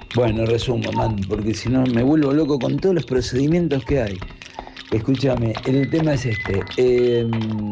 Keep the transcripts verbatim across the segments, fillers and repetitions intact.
Bueno, resumo, man, porque si no me vuelvo loco con todos los procedimientos que hay. Escúchame, el tema es este. Eh...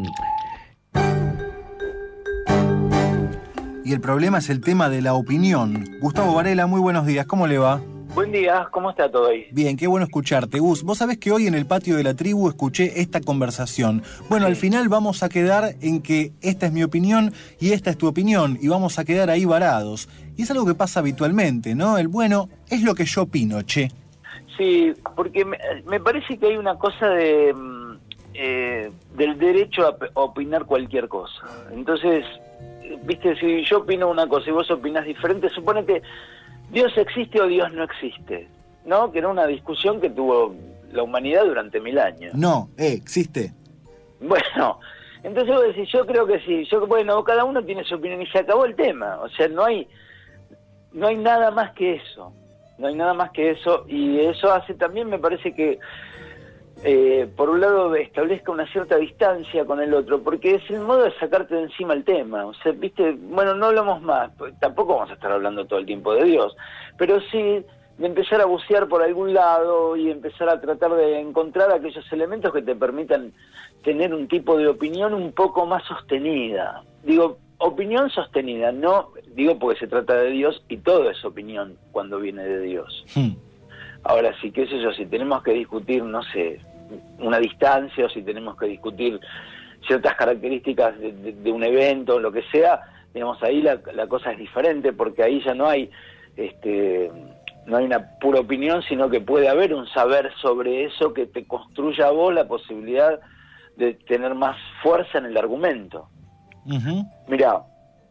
Y el problema es el tema de la opinión. Gustavo Varela, muy buenos días, ¿cómo le va? Buen día, ¿cómo está todo ahí? Bien, qué bueno escucharte. Gus, vos sabés que hoy en el patio de la tribu escuché esta conversación. Bueno, sí. Al final vamos a quedar en que esta es mi opinión y esta es tu opinión, y vamos a quedar ahí varados. Y es algo que pasa habitualmente, ¿no? El bueno es lo que yo opino, che. Sí, porque me, me parece que hay una cosa de eh, del derecho a, a opinar cualquier cosa. Entonces, viste, si yo opino una cosa y vos opinás diferente, supone que Dios existe o Dios no existe, ¿no? Que era una discusión que tuvo la humanidad durante mil años. No, eh, existe. Bueno, entonces vos decís, yo creo que sí, yo bueno, cada uno tiene su opinión y se acabó el tema. O sea, no hay, no hay nada más que eso, no hay nada más que eso, y eso hace también, me parece que, eh, por un lado, establezca una cierta distancia con el otro, porque es el modo de sacarte de encima el tema. O sea, viste, bueno, no hablamos más, pues, tampoco vamos a estar hablando todo el tiempo de Dios, pero sí de empezar a bucear por algún lado y empezar a tratar de encontrar aquellos elementos que te permitan tener un tipo de opinión un poco más sostenida. Digo, opinión sostenida, no digo porque se trata de Dios y todo es opinión cuando viene de Dios. Hmm. Ahora sí, qué sé yo, si tenemos que discutir, no sé, una distancia, o si tenemos que discutir ciertas características de, de, de un evento, o lo que sea, digamos, ahí la, la cosa es diferente, porque ahí ya no hay este no hay una pura opinión, sino que puede haber un saber sobre eso que te construya a vos la posibilidad de tener más fuerza en el argumento. Uh-huh. Mirá,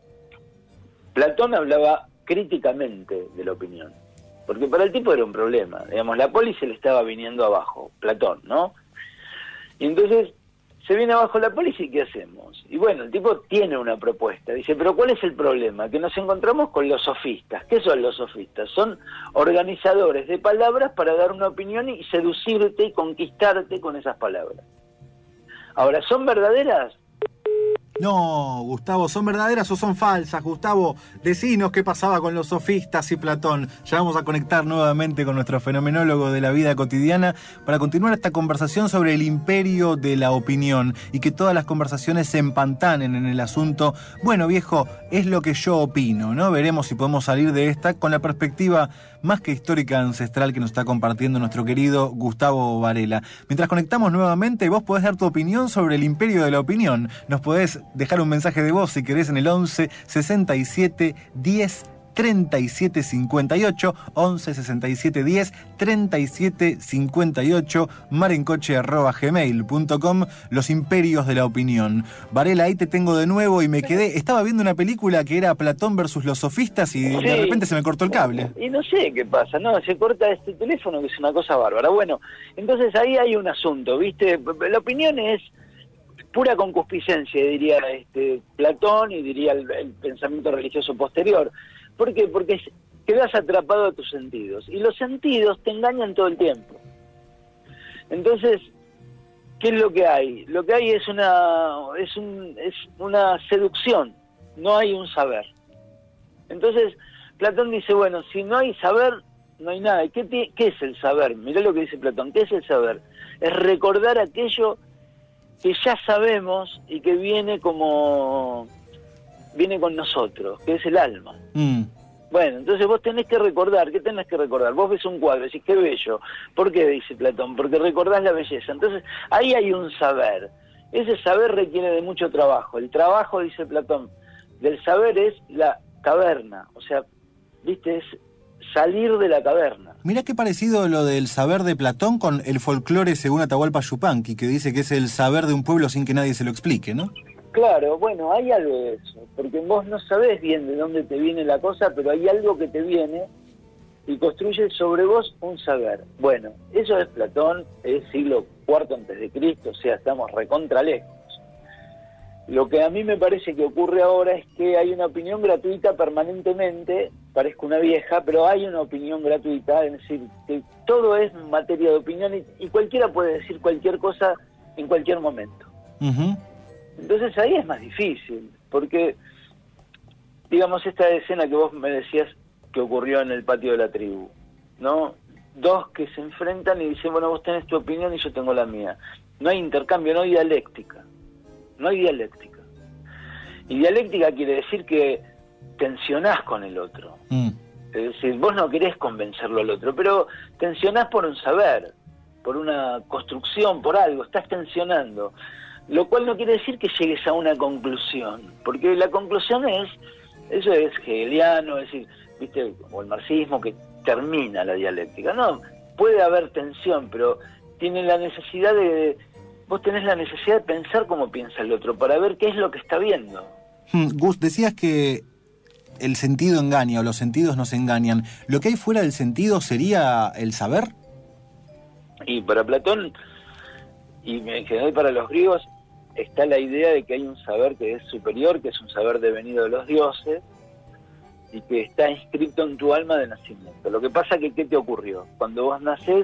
Platón hablaba críticamente de la opinión, porque para el tipo era un problema, digamos, la poli se le estaba viniendo abajo, Platón, ¿no? Y entonces se viene abajo la poli y ¿qué hacemos? Y bueno, el tipo tiene una propuesta, dice, pero ¿cuál es el problema? Que nos encontramos con los sofistas. ¿Qué son los sofistas? Son organizadores de palabras para dar una opinión y seducirte y conquistarte con esas palabras. Ahora, ¿son verdaderas? No, Gustavo, ¿son verdaderas o son falsas? Gustavo, decinos qué pasaba con los sofistas y Platón. Ya vamos a conectar nuevamente con nuestro fenomenólogo de la vida cotidiana para continuar esta conversación sobre el imperio de la opinión y que todas las conversaciones se empantanen en el asunto. Bueno, viejo, es lo que yo opino, ¿no? Veremos si podemos salir de esta con la perspectiva más que histórica ancestral que nos está compartiendo nuestro querido Gustavo Varela. Mientras conectamos nuevamente, vos podés dar tu opinión sobre el imperio de la opinión. Nos podés dejar un mensaje de voz si querés en el once sesenta y siete diez treinta y siete cincuenta y ocho, once sesenta y siete diez treinta y siete cincuenta y ocho, marencoche arroba gmail punto com, los imperios de la opinión. Varela, ahí te tengo de nuevo y me quedé, estaba viendo una película que era Platón versus los sofistas y sí, de repente se me cortó el cable. Y no sé qué pasa, no, se corta este teléfono que es una cosa bárbara. Bueno, entonces ahí hay un asunto, ¿viste? La opinión es pura concupiscencia, diría este Platón y diría el, el pensamiento religioso posterior. ¿Por qué? Porque quedas atrapado a tus sentidos. Y los sentidos te engañan todo el tiempo. Entonces, ¿qué es lo que hay? Lo que hay es una, es un, es una seducción. No hay un saber. Entonces, Platón dice, bueno, si no hay saber, no hay nada. ¿Qué, te, qué es el saber? Mirá lo que dice Platón. ¿Qué es el saber? Es recordar aquello que ya sabemos y que viene como viene con nosotros, que es el alma. Mm. Bueno, entonces vos tenés que recordar, ¿qué tenés que recordar? Vos ves un cuadro y decís, qué bello. ¿Por qué? Dice Platón, porque recordás la belleza. Entonces, ahí hay un saber. Ese saber requiere de mucho trabajo. El trabajo, dice Platón, del saber es la caverna. O sea, viste, es salir de la caverna. Mirá qué parecido lo del saber de Platón con el folclore según Atahualpa Yupanqui, que dice que es el saber de un pueblo sin que nadie se lo explique, ¿no? Claro, bueno, hay algo de eso, porque vos no sabés bien de dónde te viene la cosa, pero hay algo que te viene y construye sobre vos un saber. Bueno, eso es Platón, es siglo cuarto antes de Cristo, o sea, estamos recontra lejos. Lo que a mí me parece que ocurre ahora es que hay una opinión gratuita permanentemente, parezco una vieja, pero hay una opinión gratuita, es decir, que todo es materia de opinión y, y cualquiera puede decir cualquier cosa en cualquier momento. Uh-huh. Entonces ahí es más difícil, porque, digamos, esta escena que vos me decías que ocurrió en el patio de la tribu, ¿no? Dos que se enfrentan y dicen, bueno, vos tenés tu opinión y yo tengo la mía. No hay intercambio, no hay dialéctica. No hay dialéctica. Y dialéctica quiere decir que tensionás con el otro. Mm. Es decir, vos no querés convencerlo al otro, pero tensionás por un saber, por una construcción, por algo, estás tensionando. Lo cual no quiere decir que llegues a una conclusión, porque la conclusión es, eso es hegeliano, es decir, viste, como el marxismo, que termina la dialéctica. No, puede haber tensión, pero tiene la necesidad de, vos tenés la necesidad de pensar como piensa el otro, para ver qué es lo que está viendo. Hmm, Gus, decías que el sentido engaña, o los sentidos nos engañan. ¿Lo que hay fuera del sentido sería el saber? Y para Platón, y en general para los griegos, está la idea de que hay un saber que es superior, que es un saber devenido de los dioses, y que está inscrito en tu alma de nacimiento. Lo que pasa es que, ¿qué te ocurrió? Cuando vos nacés,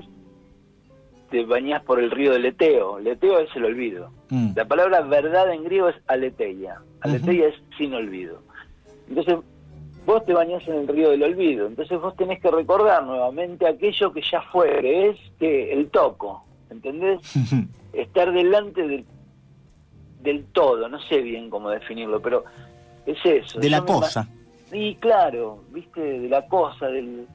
te bañás por el río del Leteo. Leteo es el olvido. Mm. La palabra verdad en griego es aletheia. Aletheia uh-huh. es sin olvido. Entonces, vos te bañás en el río del olvido. Entonces vos tenés que recordar nuevamente aquello que ya fue, que es que el toco, ¿entendés? Estar delante del, del todo, no sé bien cómo definirlo, pero es eso. De Yo la cosa. Y claro, viste, de la cosa, del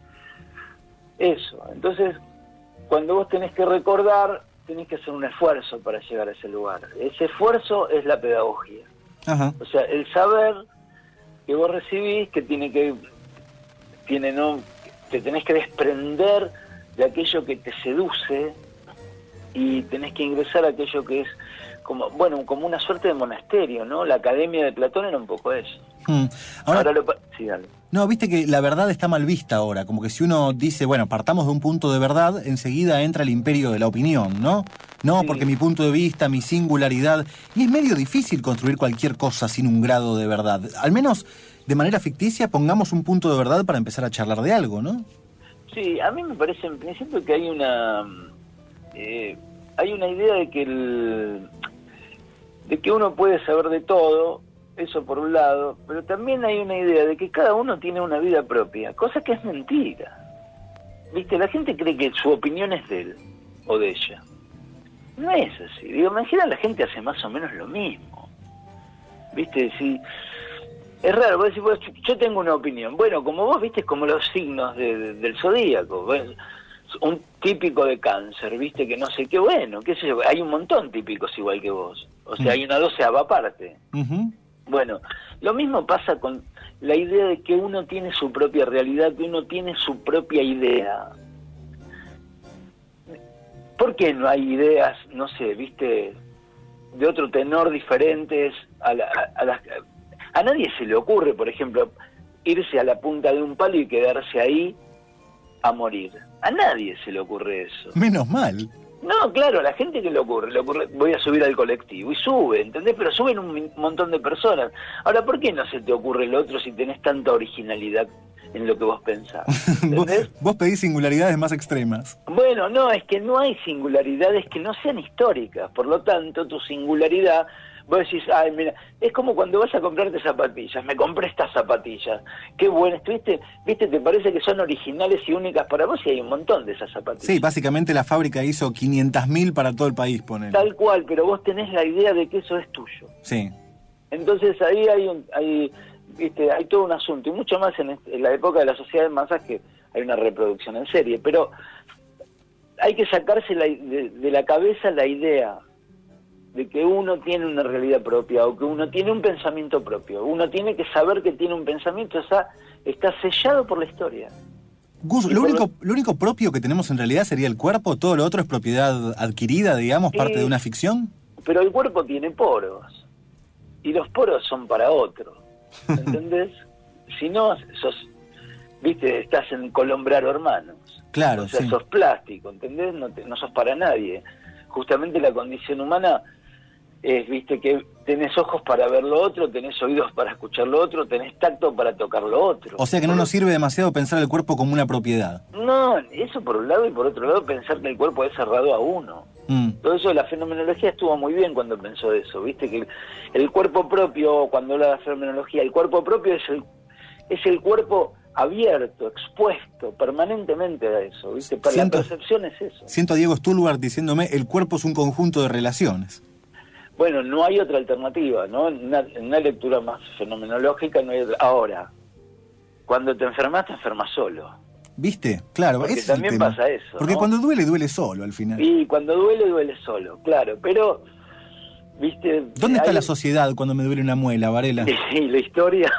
eso. Entonces, cuando vos tenés que recordar, tenés que hacer un esfuerzo para llegar a ese lugar. Ese esfuerzo es la pedagogía. Ajá. O sea, el saber que vos recibís, que tiene que, tiene no, te tenés que desprender de aquello que te seduce y tenés que ingresar a aquello que es como, bueno, como una suerte de monasterio, ¿no? La academia de Platón era un poco eso. Hmm. Ahora, ahora lo, sí, dale. No, viste que la verdad está mal vista ahora, como que si uno dice, bueno, partamos de un punto de verdad, enseguida entra el imperio de la opinión, ¿no? No, sí. Porque mi punto de vista, mi singularidad, y es medio difícil construir cualquier cosa sin un grado de verdad. Al menos, de manera ficticia, pongamos un punto de verdad para empezar a charlar de algo, ¿no? Sí, a mí me parece, en principio, que hay una, eh, hay una idea de que el, de que uno puede saber de todo. Eso por un lado, pero también hay una idea de que cada uno tiene una vida propia, cosa que es mentira. ¿Viste? La gente cree que su opinión es de él o de ella. No es así. Digo, en general la gente hace más o menos lo mismo. ¿Viste? Si, es raro, vos decís, vos, yo tengo una opinión. Bueno, como vos viste, es como los signos de, de, del zodíaco. Un típico de Cáncer, ¿viste? Que no sé qué, bueno, qué sé yo. Hay un montón típicos igual que vos. O sea, hay una doceava parte. Uh-huh. Bueno, lo mismo pasa con la idea de que uno tiene su propia realidad, que uno tiene su propia idea. ¿Por qué no hay ideas, no sé, viste, de otro tenor diferentes? A, la, a, a, las, a nadie se le ocurre, por ejemplo, irse a la punta de un palo y quedarse ahí a morir. A nadie se le ocurre eso. Menos mal. No, claro, a la gente que le ocurre, le ocurre, voy a subir al colectivo, y sube, ¿entendés? Pero suben un montón de personas. Ahora, ¿por qué no se te ocurre el otro si tenés tanta originalidad en lo que vos pensás? ¿Vos, vos pedís singularidades más extremas. Bueno, no, es que no hay singularidades que no sean históricas, por lo tanto, tu singularidad, vos decís, ay, mira, es como cuando vas a comprarte zapatillas, me compré estas zapatillas, qué buenas, ¿viste? ¿Viste? ¿Te parece que son originales y únicas para vos? Y hay un montón de esas zapatillas. Sí, básicamente la fábrica hizo quinientas mil para todo el país, ponele. Tal cual, pero vos tenés la idea de que eso es tuyo. Sí. Entonces ahí hay un, hay, ¿viste? Hay todo un asunto, y mucho más en, este, en la época de la sociedad de masas, que hay una reproducción en serie, pero hay que sacarse la, de, de la cabeza la idea de que uno tiene una realidad propia o que uno tiene un pensamiento propio. Uno tiene que saber que tiene un pensamiento, o sea, está sellado por la historia. Gus, lo único, lo... lo único propio que tenemos en realidad sería el cuerpo, todo lo otro es propiedad adquirida, digamos, parte eh, de una ficción. Pero el cuerpo tiene poros, y los poros son para otro, ¿entendés? Si no, sos, viste, estás en Colombraro Hermanos. Claro, o sea, sí. sos plástico, ¿entendés? No, te, no sos para nadie. Justamente la condición humana es, viste, que tenés ojos para ver lo otro, tenés oídos para escuchar lo otro, tenés tacto para tocar lo otro. O sea que no nos sirve demasiado pensar el cuerpo como una propiedad. No, eso por un lado, y por otro lado pensar que el cuerpo es cerrado a uno. Mm. Todo eso de la fenomenología estuvo muy bien cuando pensó eso, viste, que el, el cuerpo propio, cuando habla de la fenomenología, el cuerpo propio es el, es el cuerpo abierto, expuesto permanentemente a eso, ¿viste? Para Siento, la percepción es eso. Siento a Diego Stulbart diciéndome, el cuerpo es un conjunto de relaciones. Bueno, no hay otra alternativa, ¿no? En una, en una lectura más fenomenológica no hay otra. Ahora, cuando te enfermas, te enfermas solo. ¿Viste? Claro. Porque ese también es el tema. pasa eso, Porque ¿no? cuando duele, duele solo al final. Y cuando duele, duele solo, claro. Pero, ¿viste? ¿Dónde está hay... la sociedad cuando me duele una muela, Varela? Y la historia.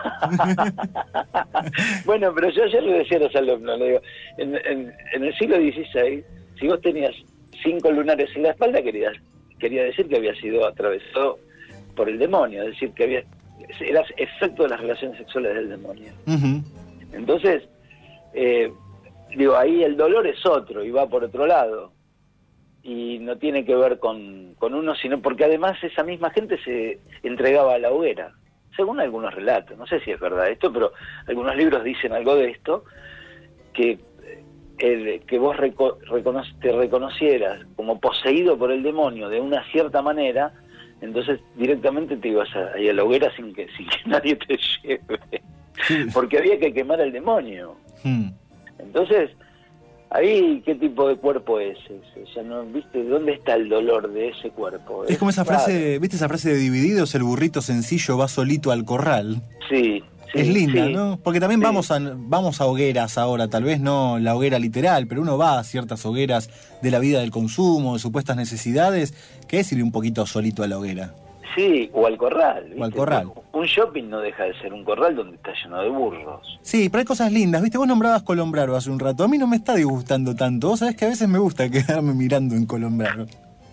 Bueno, pero yo ayer le decía a los alumnos, le digo, en, en, en el siglo dieciséis, si vos tenías cinco lunares en la espalda, querías, quería decir que había sido atravesado por el demonio, es decir, que había eras efecto de las relaciones sexuales del demonio. Uh-huh. Entonces, eh, digo, ahí el dolor es otro y va por otro lado. Y no tiene que ver con, con uno, sino porque además esa misma gente se entregaba a la hoguera, según algunos relatos. No sé si es verdad esto, pero algunos libros dicen algo de esto, que el, que vos reco recono te reconocieras como poseído por el demonio de una cierta manera, entonces directamente te ibas a, a la hoguera sin que, sin que nadie te lleve, sí. Porque había que quemar al demonio. Hmm. Entonces, ahí, ¿qué tipo de cuerpo es ese? O sea, ¿no? ¿Viste? ¿Dónde está el dolor de ese cuerpo? Es, es como esa claro. frase, ¿viste esa frase de Divididos? El burrito sencillo va solito al corral. Sí. Sí, es linda, sí, ¿no? Porque también sí. vamos a vamos a hogueras ahora, tal vez no la hoguera literal, pero uno va a ciertas hogueras de la vida del consumo, de supuestas necesidades, que es ir un poquito solito a la hoguera. Sí, o al corral. ¿viste? O al corral. Un shopping no deja de ser un corral donde está lleno de burros. Sí, pero hay cosas lindas, ¿viste? Vos nombrabas Colombraro hace un rato, a mí no me está disgustando tanto, vos sabés que a veces me gusta quedarme mirando en Colombraro.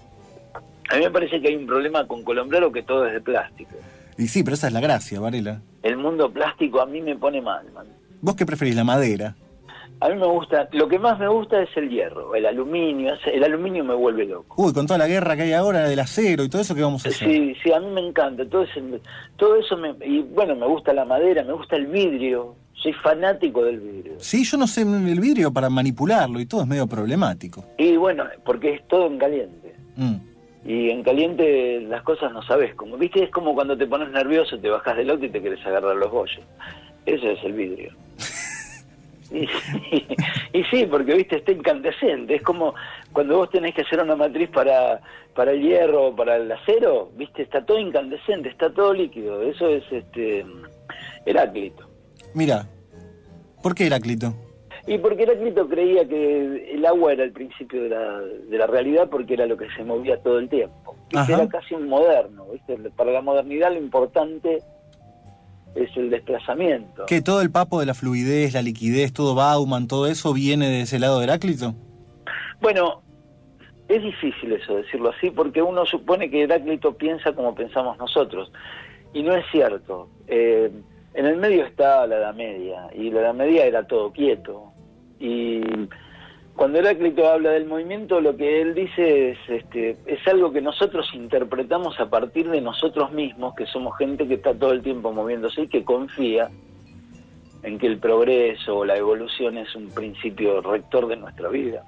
A mí me parece que hay un problema con Colombraro, que todo es de plástico. Y sí, pero esa es la gracia, Varela. El mundo plástico a mí me pone mal, man. ¿Vos qué preferís, la madera? A mí me gusta, lo que más me gusta es el hierro, el aluminio, el aluminio me vuelve loco. Uy, con toda la guerra que hay ahora del acero y todo eso, ¿qué vamos a hacer? Sí, sí, a mí me encanta, todo, ese, todo eso, me, y bueno, me gusta la madera, me gusta el vidrio, soy fanático del vidrio. Sí, yo no sé, el vidrio para manipularlo y todo es medio problemático. Y bueno, porque es todo en caliente. Mm. Y en caliente las cosas no sabes cómo. ¿Viste? Es como cuando te pones nervioso, te bajas del auto y te querés agarrar los bollos. Eso es el vidrio. y, y, y sí, porque, viste, está incandescente. Es como cuando vos tenés que hacer una matriz para, para el hierro o para el acero, viste, está todo incandescente, está todo líquido. Eso es este Heráclito. Mira, ¿por qué Heráclito? Y porque Heráclito creía que el agua era el principio de la, de la realidad, porque era lo que se movía todo el tiempo. Era casi un moderno, ¿viste? Para la modernidad lo importante es el desplazamiento. ¿Que todo el papo de la fluidez, la liquidez, todo Bauman, todo eso viene de ese lado de Heráclito? Bueno, es difícil eso, decirlo así, porque uno supone que Heráclito piensa como pensamos nosotros, y no es cierto. Eh, en el medio está la Edad Media, y la Edad Media era todo quieto. Y cuando Heráclito habla del movimiento, lo que él dice es, este, es algo que nosotros interpretamos a partir de nosotros mismos, que somos gente que está todo el tiempo moviéndose y que confía en que el progreso o la evolución es un principio rector de nuestra vida.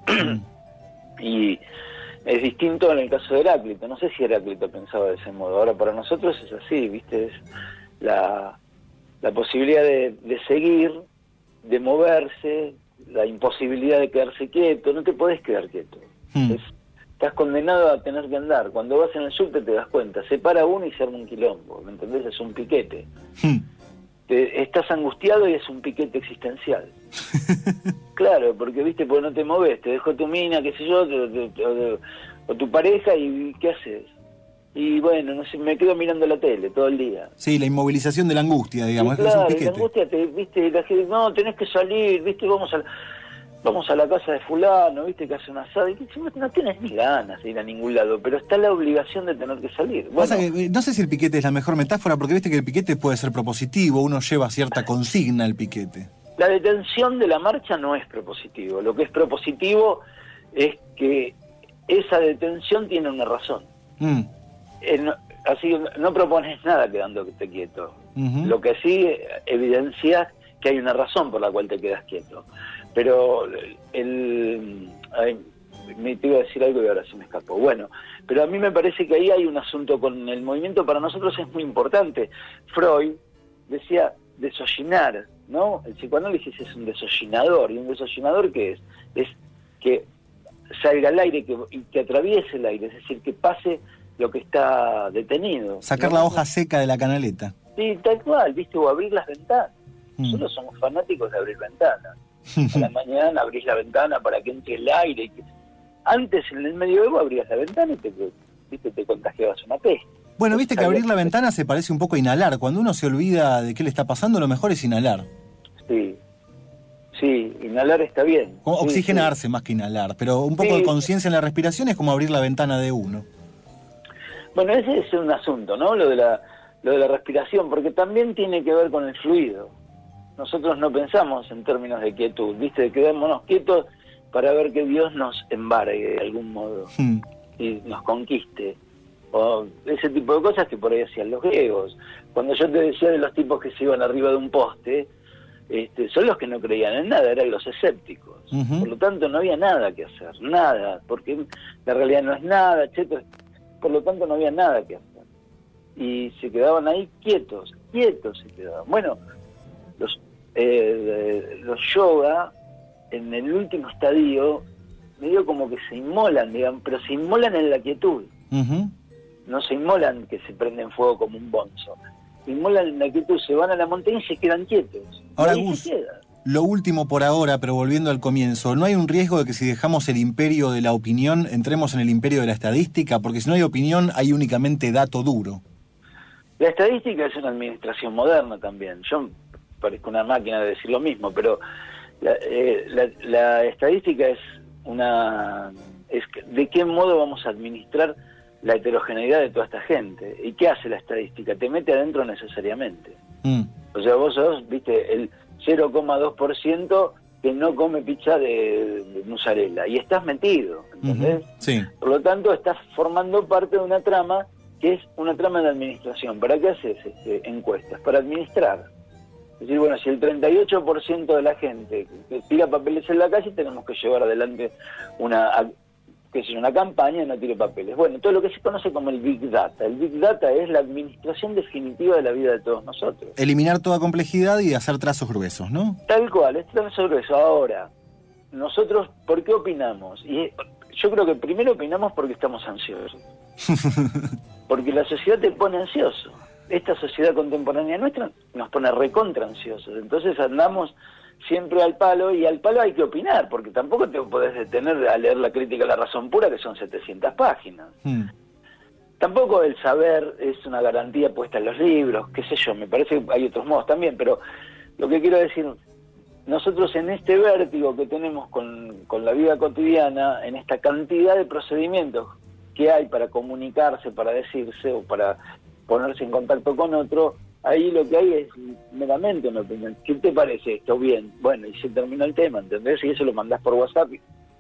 Y es distinto en el caso de Heráclito. No sé si Heráclito pensaba de ese modo. Ahora para nosotros es así, ¿viste? Es la, la posibilidad de, de seguir, de moverse, la imposibilidad de quedarse quieto. No te podés quedar quieto. Hmm. Es, estás condenado a tener que andar. Cuando vas en el subte te das cuenta, se para uno y se arma un quilombo, ¿me entendés? Es un piquete. Hmm. Te, estás angustiado y es un piquete existencial. Claro, porque, viste, porque no te moves, te dejó tu mina, qué sé yo, te, te, o, o tu pareja, y ¿qué haces? Y bueno, no sé, me quedo mirando la tele todo el día. Sí, la inmovilización de la angustia, digamos. Sí, claro, es un piquete. La angustia, te, viste, la gente, no, tenés que salir, viste, vamos a, vamos a la casa de fulano, viste, que hace un asado, y no tienes ni ganas de ir a ningún lado, pero está la obligación de tener que salir. Bueno, que, no sé si el piquete es la mejor metáfora, porque viste que el piquete puede ser propositivo, uno lleva cierta consigna al piquete. La detención de la marcha no es propositivo, lo que es propositivo es que esa detención tiene una razón. Mm. Eh, no, así no propones nada quedándote quieto. Uh-huh. Lo que sí evidencia que hay una razón por la cual te quedas quieto. Pero el, ay, me te iba a decir algo y ahora se me escapó. Bueno, pero a mí me parece que ahí hay un asunto con el movimiento. Para nosotros es muy importante. Freud decía desollinar, ¿no? El psicoanálisis es un desollinador, y un desollinador ¿qué es? Es que salga al aire que, y que atraviese el aire, es decir, que pase lo que está detenido. Sacar ¿no? la hoja seca de la canaleta. Sí, tal cual, ¿viste? O abrir las ventanas. Mm. Nosotros somos fanáticos de abrir ventanas. A la mañana abrís la ventana para que entre el aire. Y que... Antes, en el medioevo, abrías la ventana y te, ¿viste? Te contagiabas una peste. Bueno, viste que abrir la ventana se parece un poco a inhalar. Cuando uno se olvida de qué le está pasando, lo mejor es inhalar. Sí, sí, inhalar está bien. O sí, oxigenarse sí. más que inhalar, pero un poco Sí. de conciencia en la respiración es como abrir la ventana de uno. Bueno, ese es un asunto, ¿no? Lo de la, lo de la respiración, porque también tiene que ver con el fluido. Nosotros no pensamos en términos de quietud, ¿viste? De quedémonos quietos para ver que Dios nos embargue de algún modo Hmm. y nos conquiste. O ese tipo de cosas que por ahí hacían los griegos. Cuando yo te decía de los tipos que se iban arriba de un poste, este, son los que no creían en nada, eran los escépticos. Uh-huh. Por lo tanto, no había nada que hacer, nada, porque la realidad no es nada, etcétera. Por lo tanto, no había nada que hacer. Y se quedaban ahí quietos, quietos se quedaban. Bueno, los, eh, los yoga, en el último estadio, medio como que se inmolan, digamos, pero se inmolan en la quietud. Uh-huh. No se inmolan que se prenden fuego como un bonzo. Se inmolan en la quietud, se van a la montaña y se quedan quietos. Ahora, y ahí Gus, se quedan. lo último por ahora, pero volviendo al comienzo, ¿no hay un riesgo de que si dejamos el imperio de la opinión, entremos en el imperio de la estadística? Porque si no hay opinión, hay únicamente dato duro. La estadística es una administración moderna también. Yo parezco una máquina de decir lo mismo, pero la, eh, la, la estadística es una... es que, ¿de qué modo vamos a administrar la heterogeneidad de toda esta gente? ¿Y qué hace la estadística? Te mete adentro necesariamente. Mm. O sea, vos sos, viste, el cero coma dos por ciento que no come pizza de, de mozzarella, y estás metido, ¿entendés? Uh-huh. Sí. Por lo tanto, estás formando parte de una trama que es una trama de administración. ¿Para qué haces este, encuestas? Para administrar. Es decir, bueno, si el treinta y ocho por ciento de la gente tira papeles en la calle, tenemos que llevar adelante una, qué sé yo, una campaña de no tire papeles. Bueno, todo lo que se conoce como el Big Data. El Big Data es la administración definitiva de la vida de todos nosotros. Eliminar toda complejidad y hacer trazos gruesos, ¿no? Tal cual, es trazo grueso. Ahora, nosotros, ¿por qué opinamos? Y yo creo que primero opinamos porque estamos ansiosos. Porque la sociedad te pone ansioso. Esta sociedad contemporánea nuestra nos pone recontra ansiosos. Entonces andamos siempre al palo, y al palo hay que opinar, porque tampoco te podés detener a leer la crítica a la razón pura, que son setecientas páginas. Mm. Tampoco el saber es una garantía puesta en los libros, qué sé yo, me parece que hay otros modos también, pero lo que quiero decir, nosotros en este vértigo que tenemos con, con la vida cotidiana, en esta cantidad de procedimientos que hay para comunicarse, para decirse o para ponerse en contacto con otro, ahí lo que hay es meramente una opinión. ¿Qué te parece esto? Bien, bueno, y se terminó el tema, ¿entendés? Y eso lo mandás por WhatsApp.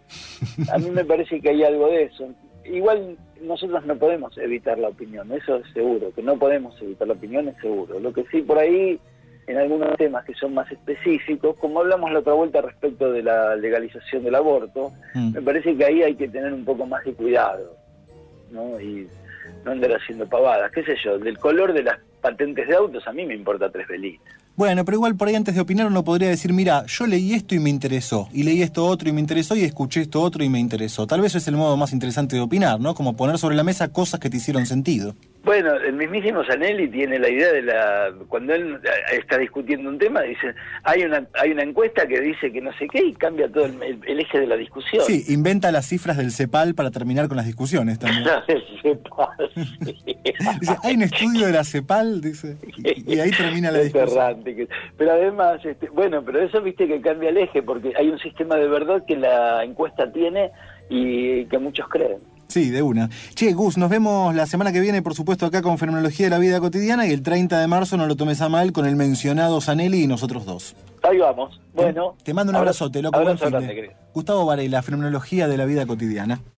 A mí me parece que hay algo de eso. Igual nosotros no podemos evitar la opinión, eso es seguro, que no podemos evitar la opinión es seguro. Lo que sí por ahí, en algunos temas que son más específicos, como hablamos la otra vuelta respecto de la legalización del aborto, mm. me parece que ahí hay que tener un poco más de cuidado, ¿no? Y no andar haciendo pavadas, qué sé yo, del color de las patentes de autos a mí me importa tres velitas. Bueno, pero igual por ahí antes de opinar uno podría decir, mira, yo leí esto y me interesó, y leí esto otro y me interesó, y escuché esto otro y me interesó. Tal vez es el modo más interesante de opinar, ¿no? Como poner sobre la mesa cosas que te hicieron sentido. Bueno, el mismísimo Zanelli tiene la idea de la... Cuando él está discutiendo un tema, dice, hay una hay una encuesta que dice que no sé qué y cambia todo el, el, el eje de la discusión. Sí, inventa las cifras del CEPAL para terminar con las discusiones también. el CEPAL, sí. Dice, hay un estudio de la CEPAL, dice, y, y ahí termina la discusión. Pero además, este, bueno, pero eso viste que cambia el eje, porque hay un sistema de verdad que la encuesta tiene y que muchos creen. Sí, de una. Che, Gus, nos vemos la semana que viene, por supuesto, acá con Fenomenología de la Vida Cotidiana, y el treinta de marzo, no lo tomes a mal, con el mencionado Zanelli y nosotros dos. Ahí vamos. Bueno. Te mando un abrazote, loco. Abrazo buen fin de. grande, Gustavo Varela, Fenomenología de la Vida Cotidiana.